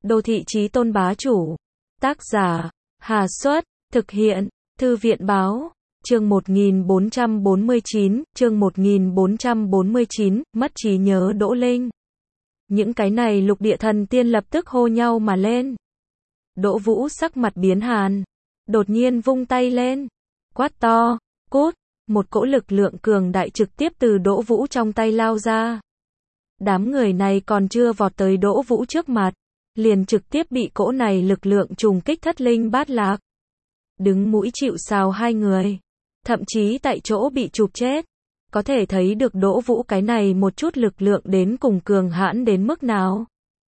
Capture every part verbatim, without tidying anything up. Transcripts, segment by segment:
Đô thị chí tôn bá chủ. Tác giả, Hà Xuất, thực hiện, Thư viện báo. Chương một nghìn bốn trăm bốn mươi chín, chương một nghìn bốn trăm bốn mươi chín, mất trí nhớ Đỗ Linh. Những cái này lục địa thần tiên lập tức hô nhau mà lên. Đỗ Vũ sắc mặt biến hàn, đột nhiên vung tay lên, quát to, cút, một cỗ lực lượng cường đại trực tiếp từ Đỗ Vũ trong tay lao ra. Đám người này còn chưa vọt tới Đỗ Vũ trước mặt, liền trực tiếp bị cỗ này lực lượng trùng kích thất linh bát lạc. Đứng mũi chịu sào hai người, thậm chí tại chỗ bị chụp chết. Có thể thấy được Đỗ Vũ cái này một chút lực lượng đến cùng cường hãn đến mức nào.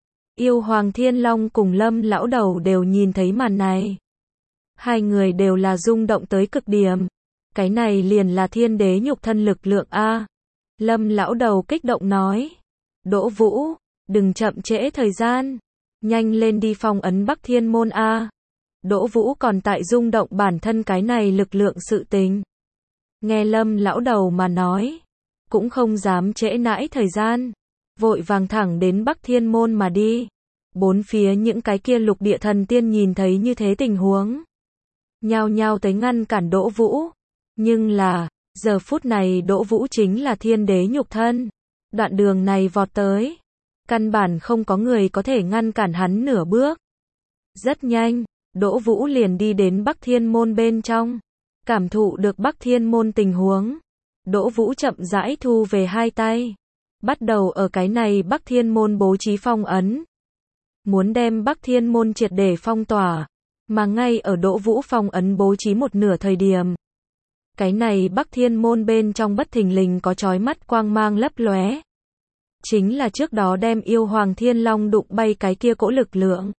Yêu Hoàng Thiên Long cùng Lâm lão đầu đều nhìn thấy màn này. Hai người đều là rung động tới cực điểm. Cái này liền là thiên đế nhục thân lực lượng a. Lâm lão đầu kích động nói. Đỗ Vũ, đừng chậm trễ thời gian. Nhanh lên đi phong ấn Bắc Thiên Môn a. Đỗ Vũ còn tại rung động bản thân cái này lực lượng sự tình. Nghe Lâm lão đầu mà nói, cũng không dám trễ nãi thời gian, vội vàng thẳng đến Bắc Thiên Môn mà đi. Bốn phía những cái kia lục địa thần tiên nhìn thấy như thế tình huống, nhao nhao tới ngăn cản Đỗ Vũ. Nhưng là, giờ phút này Đỗ Vũ chính là thiên đế nhục thân. Đoạn đường này vọt tới, căn bản không có người có thể ngăn cản hắn nửa bước. Rất nhanh, Đỗ Vũ liền đi đến Bắc Thiên Môn bên trong. Cảm thụ được Bắc Thiên Môn tình huống, Đỗ Vũ chậm rãi thu về hai tay, bắt đầu ở cái này Bắc Thiên Môn bố trí phong ấn. Muốn đem Bắc Thiên Môn triệt để phong tỏa, mà ngay ở Đỗ Vũ phong ấn bố trí một nửa thời điểm. Cái này Bắc Thiên Môn bên trong bất thình lình có chói mắt quang mang lấp lóe. Chính là trước đó đem Yêu Hoàng Thiên Long đụng bay cái kia cỗ lực lượng.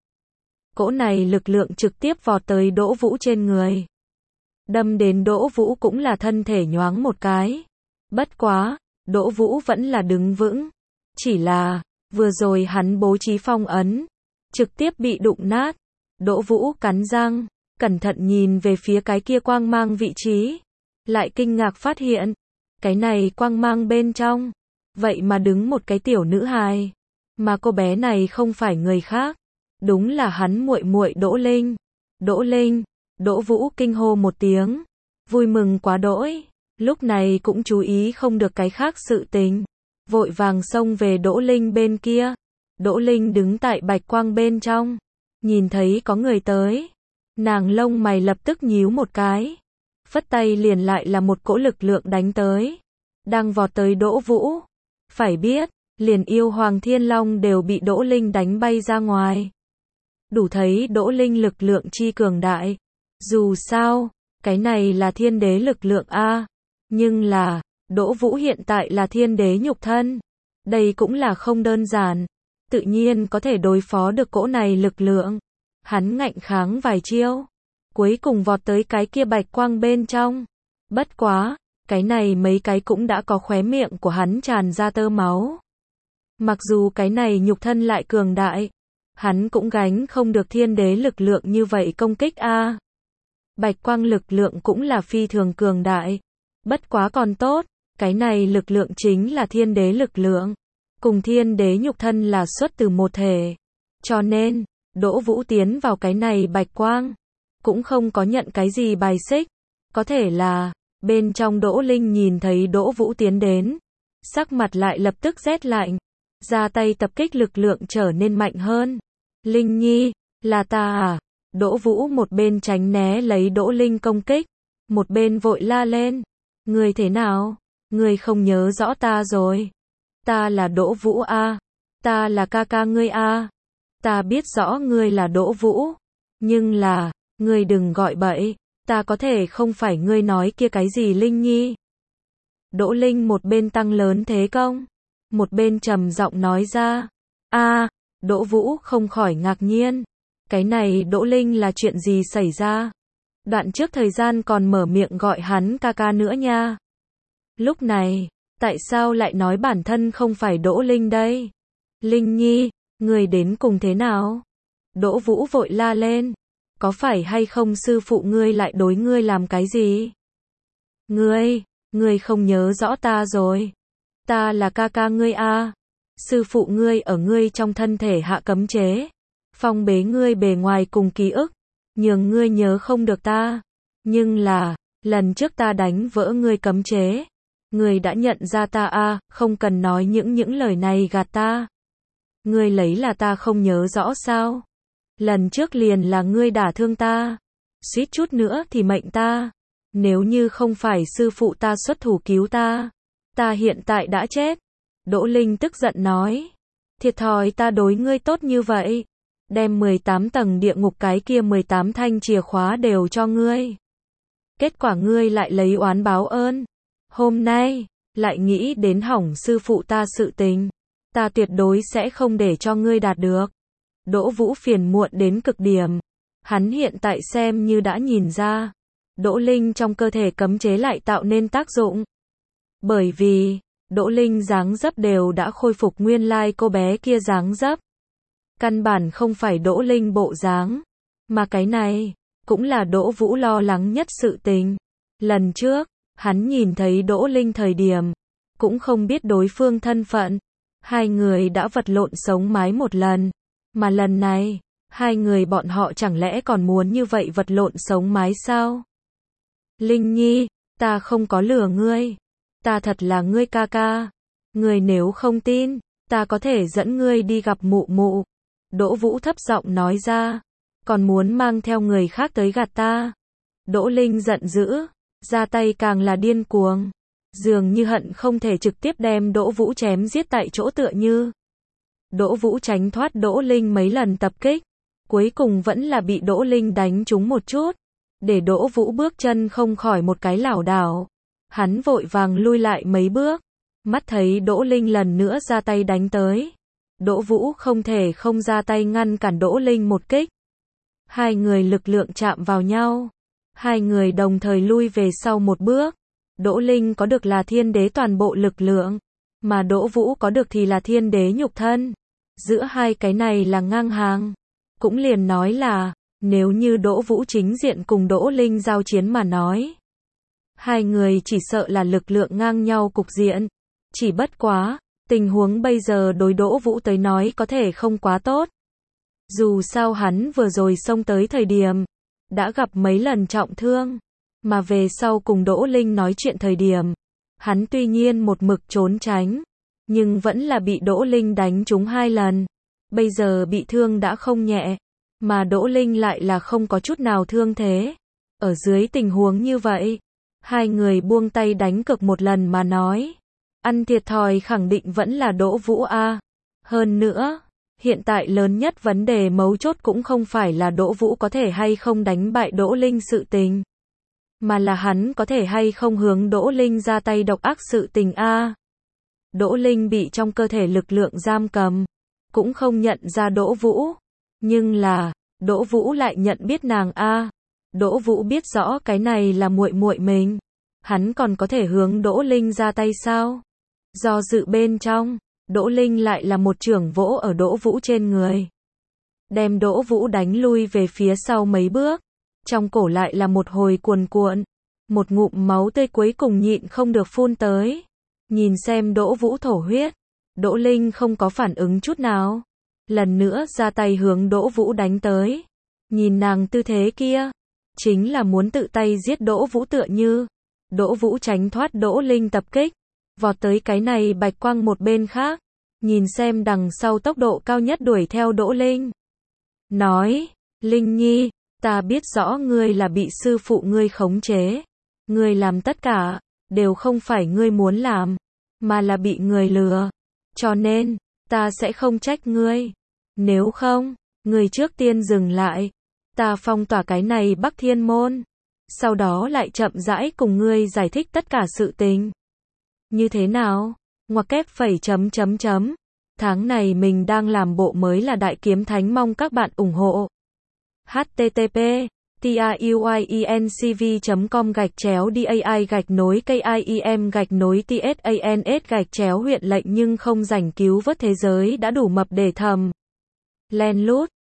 Cỗ này lực lượng trực tiếp vọt tới Đỗ Vũ trên người. Đâm đến Đỗ Vũ cũng là thân thể nhoáng một cái. Bất quá, Đỗ Vũ vẫn là đứng vững. Chỉ là, vừa rồi hắn bố trí phong ấn, trực tiếp bị đụng nát. Đỗ Vũ cắn răng, cẩn thận nhìn về phía cái kia quang mang vị trí. Lại kinh ngạc phát hiện, cái này quang mang bên trong, vậy mà đứng một cái tiểu nữ hài. Mà cô bé này không phải người khác, đúng là hắn muội muội Đỗ Linh. Đỗ Linh. Đỗ Vũ kinh hô một tiếng, vui mừng quá đỗi, lúc này cũng chú ý không được cái khác sự tình, vội vàng xông về Đỗ Linh bên kia. Đỗ Linh đứng tại bạch quang bên trong, nhìn thấy có người tới, nàng lông mày lập tức nhíu một cái, phất tay liền lại là một cỗ lực lượng đánh tới, đang vọt tới Đỗ Vũ. Phải biết, liền Yêu Hoàng Thiên Long đều bị Đỗ Linh đánh bay ra ngoài. Đủ thấy Đỗ Linh lực lượng chi cường đại. Dù sao, cái này là thiên đế lực lượng a, nhưng là, Đỗ Vũ hiện tại là thiên đế nhục thân. Đây cũng là không đơn giản, tự nhiên có thể đối phó được cỗ này lực lượng. Hắn ngạnh kháng vài chiêu, cuối cùng vọt tới cái kia bạch quang bên trong. Bất quá, cái này mấy cái cũng đã có khóe miệng của hắn tràn ra tơ máu. Mặc dù cái này nhục thân lại cường đại, hắn cũng gánh không được thiên đế lực lượng như vậy công kích a. Bạch quang lực lượng cũng là phi thường cường đại. Bất quá còn tốt, cái này lực lượng chính là thiên đế lực lượng. Cùng thiên đế nhục thân là xuất từ một thể. Cho nên, Đỗ Vũ tiến vào cái này bạch quang, cũng không có nhận cái gì bài xích. Có thể là, bên trong Đỗ Linh nhìn thấy Đỗ Vũ tiến đến, sắc mặt lại lập tức rét lạnh, ra tay tập kích lực lượng trở nên mạnh hơn. Linh Nhi, là ta à? Đỗ Vũ một bên tránh né lấy Đỗ Linh công kích, một bên vội la lên. Ngươi thế nào? Ngươi không nhớ rõ ta rồi. Ta là Đỗ Vũ a, ta là ca ca ngươi a. Ta biết rõ ngươi là Đỗ Vũ, nhưng là, ngươi đừng gọi bậy, ta có thể không phải ngươi nói kia cái gì Linh Nhi. Đỗ Linh một bên tăng lớn thế công, một bên trầm giọng nói ra. A, Đỗ Vũ không khỏi ngạc nhiên. Cái này Đỗ Linh là chuyện gì xảy ra? Đoạn trước thời gian còn mở miệng gọi hắn ca ca nữa nha. Lúc này, tại sao lại nói bản thân không phải Đỗ Linh đây? Linh Nhi, người đến cùng thế nào? Đỗ Vũ vội la lên. Có phải hay không sư phụ ngươi lại đối ngươi làm cái gì? Ngươi, ngươi không nhớ rõ ta rồi. Ta là ca ca ngươi a. Sư phụ ngươi ở ngươi trong thân thể hạ cấm chế. phong bế ngươi bề ngoài cùng ký ức, nhường ngươi nhớ không được ta. Nhưng là, lần trước ta đánh vỡ ngươi cấm chế, ngươi đã nhận ra ta a, không cần nói những những lời này gạt ta. Ngươi lấy là ta không nhớ rõ sao? Lần trước liền là ngươi đả thương ta, suýt chút nữa thì mệnh ta. Nếu như không phải sư phụ ta xuất thủ cứu ta, ta hiện tại đã chết. Đỗ Linh tức giận nói, thiệt thòi ta đối ngươi tốt như vậy, đem mười tám tầng địa ngục cái kia mười tám thanh chìa khóa đều cho ngươi. Kết quả ngươi lại lấy oán báo ơn. Hôm nay, lại nghĩ đến hỏng sư phụ ta sự tình. Ta tuyệt đối sẽ không để cho ngươi đạt được. Đỗ Vũ phiền muộn đến cực điểm. Hắn hiện tại xem như đã nhìn ra. Đỗ Linh trong cơ thể cấm chế lại tạo nên tác dụng. Bởi vì, Đỗ Linh dáng dấp đều đã khôi phục nguyên lai cô bé kia dáng dấp. Căn bản không phải Đỗ Linh bộ dáng. Mà cái này, cũng là Đỗ Vũ lo lắng nhất sự tình. Lần trước, hắn nhìn thấy Đỗ Linh thời điểm, cũng không biết đối phương thân phận. Hai người đã vật lộn sống mái một lần. Mà lần này, hai người bọn họ chẳng lẽ còn muốn như vậy vật lộn sống mái sao? Linh Nhi, ta không có lừa ngươi. Ta thật là ngươi ca ca. Ngươi nếu không tin, ta có thể dẫn ngươi đi gặp mụ mụ. Đỗ Vũ thấp giọng nói ra. Còn muốn mang theo người khác tới gạt ta. Đỗ Linh giận dữ, ra tay càng là điên cuồng. Dường như hận không thể trực tiếp đem Đỗ Vũ chém giết tại chỗ tựa như. Đỗ Vũ tránh thoát Đỗ Linh mấy lần tập kích. Cuối cùng vẫn là bị Đỗ Linh đánh trúng một chút. Để Đỗ Vũ bước chân không khỏi một cái lảo đảo. Hắn vội vàng lui lại mấy bước. Mắt thấy Đỗ Linh lần nữa ra tay đánh tới. Đỗ Vũ không thể không ra tay ngăn cản Đỗ Linh một kích. Hai người lực lượng chạm vào nhau. Hai người đồng thời lui về sau một bước. Đỗ Linh có được là thiên đế toàn bộ lực lượng. Mà Đỗ Vũ có được thì là thiên đế nhục thân. Giữa hai cái này là ngang hàng. Cũng liền nói là, nếu như Đỗ Vũ chính diện cùng Đỗ Linh giao chiến mà nói. Hai người chỉ sợ là lực lượng ngang nhau cục diện. Chỉ bất quá, tình huống bây giờ đối Đỗ Vũ tới nói có thể không quá tốt. Dù sao hắn vừa rồi xông tới thời điểm, đã gặp mấy lần trọng thương. Mà về sau cùng Đỗ Linh nói chuyện thời điểm, hắn tuy nhiên một mực trốn tránh, nhưng vẫn là bị Đỗ Linh đánh trúng hai lần. Bây giờ bị thương đã không nhẹ, mà Đỗ Linh lại là không có chút nào thương thế. Ở dưới tình huống như vậy, hai người buông tay đánh cược một lần mà nói. Ăn thiệt thòi khẳng định vẫn là Đỗ Vũ a. Hơn nữa, hiện tại lớn nhất vấn đề mấu chốt cũng không phải là Đỗ Vũ có thể hay không đánh bại Đỗ Linh sự tình. Mà là hắn có thể hay không hướng Đỗ Linh ra tay độc ác sự tình a. Đỗ Linh bị trong cơ thể lực lượng giam cầm, cũng không nhận ra Đỗ Vũ. Nhưng là, Đỗ Vũ lại nhận biết nàng a. Đỗ Vũ biết rõ cái này là muội muội mình. Hắn còn có thể hướng Đỗ Linh ra tay sao? Do dự bên trong, Đỗ Linh lại là một chưởng vỗ ở Đỗ Vũ trên người. Đem Đỗ Vũ đánh lui về phía sau mấy bước. Trong cổ lại là một hồi cuồn cuộn. Một ngụm máu tươi cuối cùng nhịn không được phun tới. Nhìn xem Đỗ Vũ thổ huyết. Đỗ Linh không có phản ứng chút nào. Lần nữa ra tay hướng Đỗ Vũ đánh tới. Nhìn nàng tư thế kia. Chính là muốn tự tay giết Đỗ Vũ tựa như. Đỗ Vũ tránh thoát Đỗ Linh tập kích. Vọt tới cái này bạch quang một bên khác. Nhìn xem đằng sau tốc độ cao nhất đuổi theo Đỗ Linh. Nói, Linh Nhi, ta biết rõ ngươi là bị sư phụ ngươi khống chế. Ngươi làm tất cả, đều không phải ngươi muốn làm, mà là bị người lừa. Cho nên, ta sẽ không trách ngươi. Nếu không, ngươi trước tiên dừng lại. Ta phong tỏa cái này Bắc Thiên Môn. Sau đó lại chậm rãi cùng ngươi giải thích tất cả sự tình. Như thế nào? Ngoặc kép phẩy chấm chấm chấm. Tháng này mình đang làm bộ mới là Đại Kiếm Thánh, mong các bạn ủng hộ. H T T P TIUIENCV chấm com gạch chéo DAI gạch nối KIEM gạch nối TSANS gạch chéo huyện lệnh nhưng không rảnh cứu vớt thế giới đã đủ mập để thầm. Len lút.